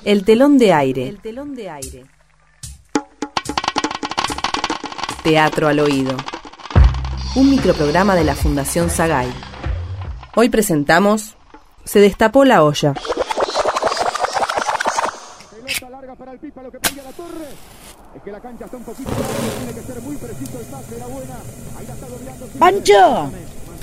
El telón de aire. Teatro al oído. Un microprograma de la Fundación Sagay. Hoy presentamos Se destapó la olla. Pelota larga para el Pipa, lo que pedía la Torre. Es que la cancha está un poquito larga, tiene que ser muy preciso el pase, era buena. Ahí la está doblando. ¡Pancho!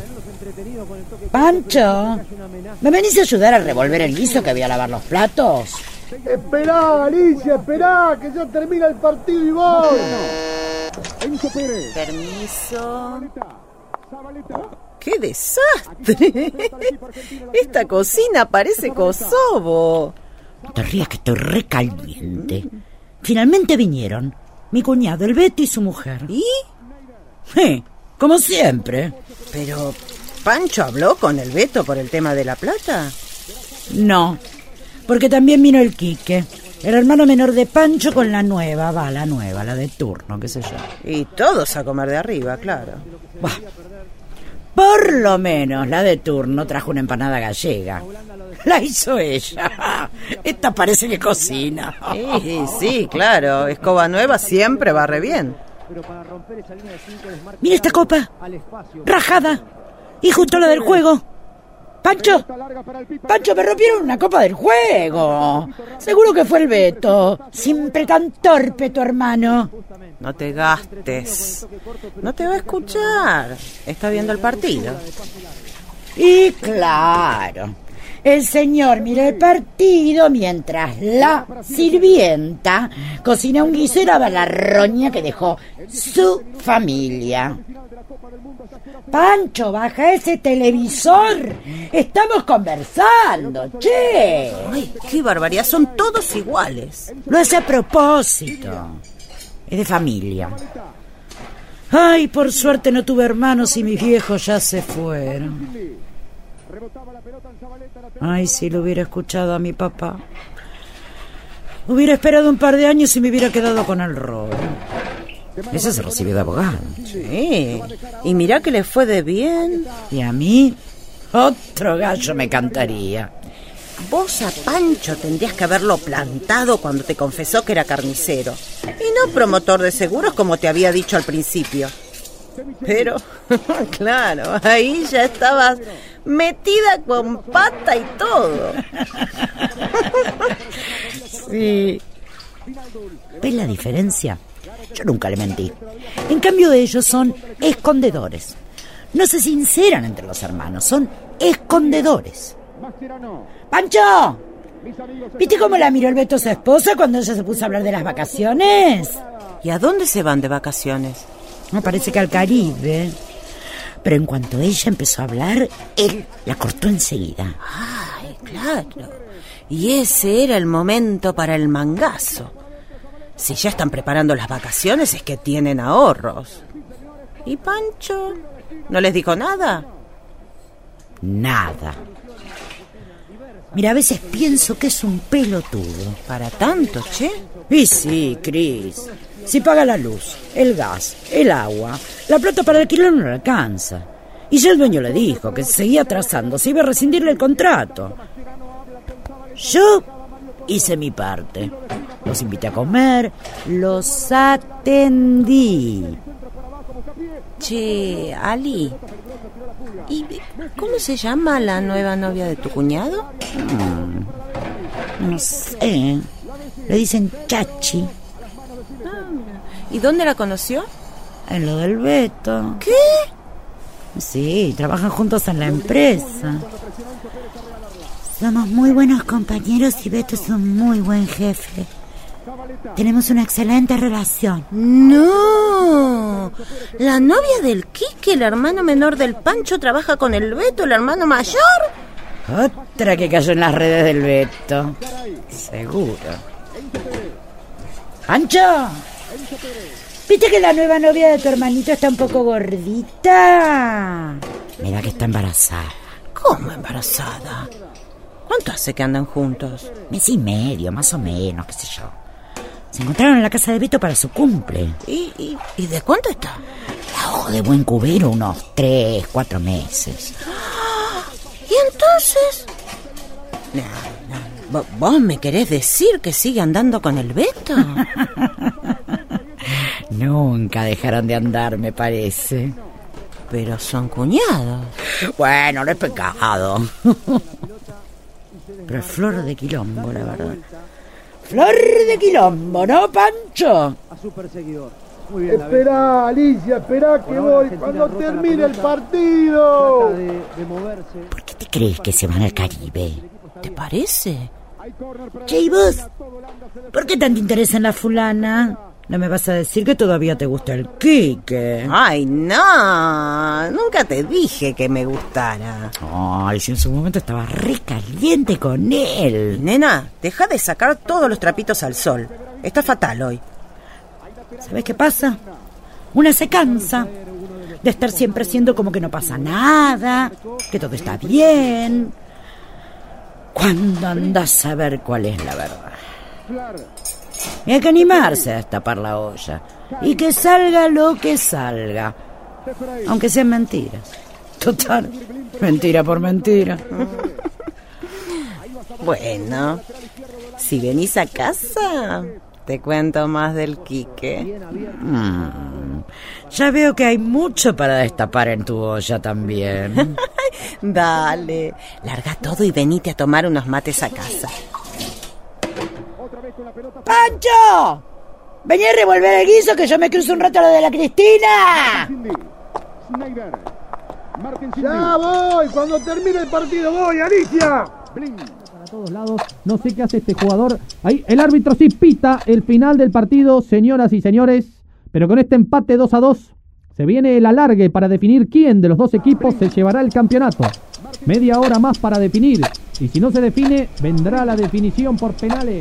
¡Pancho! ¿Me venís a ayudar a revolver el guiso que voy a lavar los platos? Esperá, Alicia, esperá, que ya termina el partido y voy. Enzo Pérez. Permiso. Zabaleta. ¡Qué desastre! Esta cocina parece Kosovo. No te rías que estoy recaliente. Finalmente vinieron mi cuñado, el Beto, y su mujer. ¿Y? Como siempre. Pero, ¿Pancho habló con el Beto por el tema de la plata? No, porque también vino el Quique, el hermano menor de Pancho, con la nueva, la de turno, qué sé yo. Y todos a comer de arriba, claro. Bah, por lo menos la de turno trajo una empanada gallega. La hizo ella. Esta parece que cocina. Sí, claro. Escoba nueva siempre barre bien. Mira esta copa, rajada, y justo la del juego. Pancho, me rompieron una copa del juego. Seguro que fue el Beto. Siempre tan torpe tu hermano. No te gastes. No te va a escuchar. Está viendo el partido. Y claro, el señor mira el partido mientras la sirvienta cocina un guiso y lava la roña que dejó su familia. Pancho, baja ese televisor. Estamos conversando, che. Ay, qué barbaridad, son todos iguales. Lo hace a propósito. Es de familia. Ay, por suerte no tuve hermanos y mis viejos ya se fueron. Ay, si lo hubiera escuchado a mi papá. Hubiera esperado un par de años y me hubiera quedado con el rol. Ese se recibió de abogado. Sí, y mirá que le fue de bien. Y a mí, otro gallo me cantaría. Vos a Pancho tendrías que haberlo plantado cuando te confesó que era carnicero. Y no promotor de seguros como te había dicho al principio. Pero, claro, ahí ya estabas metida con pata y todo. Sí. ¿Ves la diferencia? Yo nunca le mentí. En cambio ellos son escondedores. No se sinceran entre los hermanos, son escondedores. ¡Pancho! ¿Viste cómo la miró el Beto a su esposa cuando ella se puso a hablar de las vacaciones? ¿Y a dónde se van de vacaciones? Me parece que al Caribe. Pero en cuanto ella empezó a hablar, él la cortó enseguida. Ay, claro. Y ese era el momento para el mangazo. Si ya están preparando las vacaciones es que tienen ahorros. ¿Y Pancho? ¿No les dijo nada? Nada. Mira, a veces pienso que es un pelotudo. ¿Para tanto, che? Y sí, Cris. Si paga la luz, el gas, el agua, la plata para alquiler no le alcanza. Y ya el dueño le dijo que si seguía atrasando se iba a rescindirle el contrato. Yo hice mi parte. Los invité a comer, los atendí. Che, Ali, ¿y cómo se llama la nueva novia de tu cuñado? No sé. Le dicen Chachi. ¿Y dónde la conoció? En lo del Beto. ¿Qué? Sí, trabajan juntos en la empresa. Somos muy buenos compañeros y Beto es un muy buen jefe. Tenemos una excelente relación. ¡No! ¿La novia del Quique, el hermano menor del Pancho, trabaja con el Beto, el hermano mayor? Otra que cayó en las redes del Beto. Seguro. ¡Pancho! ¿Viste que la nueva novia de tu hermanito está un poco gordita? Mira que está embarazada. ¿Cómo embarazada? ¿Cuánto hace que andan juntos? Mes y medio, más o menos, qué sé yo. Se encontraron en la casa de Beto para su cumple. ¿Y de cuánto está? A ojo de buen cubero, unos 3, 4 meses. ¿Y entonces? No. ¿Vos me querés decir que sigue andando con el Beto? Nunca dejaron de andar, me parece. Pero son cuñados. Bueno, no es pecado. Pero es flor de quilombo, la verdad. Flor de quilombo, ¿no, Pancho? A su perseguidor. Muy bien, Esperá, Alicia, esperá que voy cuando termine el partido. Trata de moverse. ¿Por qué te crees que se van al Caribe? ¿Te parece? Che, ¿y vos? ¿Por qué tanto interés en la fulana? ¿No me vas a decir que todavía te gusta el Quique? Ay, no. Nunca te dije que me gustara. Ay, si en su momento estaba re caliente con él. Nena, deja de sacar todos los trapitos al sol. Está fatal hoy. ¿Sabes qué pasa? Una se cansa de estar siempre siendo como que no pasa nada, que todo está bien. ¿Cuándo andás a ver cuál es la verdad? Y hay que animarse a destapar la olla. Y que salga lo que salga. Aunque sean mentiras. Total, mentira por mentira. Bueno, si venís a casa, te cuento más del Quique. Ya veo que hay mucho para destapar en tu olla también. Dale, larga todo y venite a tomar unos mates a casa. ¡Pancho! Vení a revolver el guiso que yo me cruzo un rato a lo de la Cristina. Ya voy, cuando termine el partido voy, Alicia. Para todos lados, no sé qué hace este jugador. Ahí el árbitro sí pita el final del partido, señoras y señores. Pero con este empate 2-2, se viene el alargue para definir quién de los dos equipos se llevará el campeonato. Media hora más para definir. Y si no se define, vendrá la definición por penales.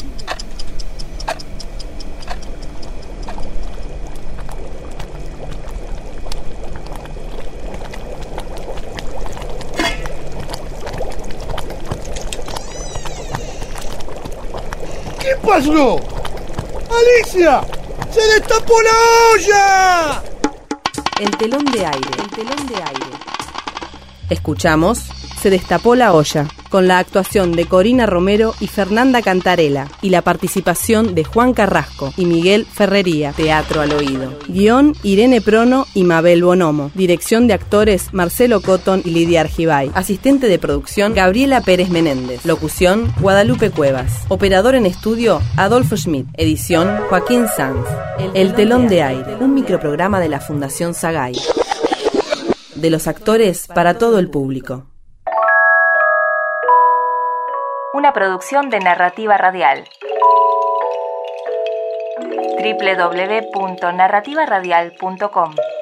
¿Qué pasó? ¡Alicia! ¡Se destapó la olla! El telón de aire. Escuchamos Se destapó la olla, con la actuación de Corina Romero y Fernanda Cantarela, y la participación de Juan Carrasco y Miguel Ferrería. Teatro al oído. Guión Irene Prono y Mabel Bonomo. Dirección de actores Marcelo Cotton y Lidia Argibay. Asistente de producción Gabriela Pérez Menéndez. Locución Guadalupe Cuevas. Operador en estudio Adolfo Schmidt. Edición Joaquín Sanz. El telón de aire, un microprograma de la Fundación Sagay. De los actores para todo el público. Una producción de Narrativa Radial. www.narrativaradial.com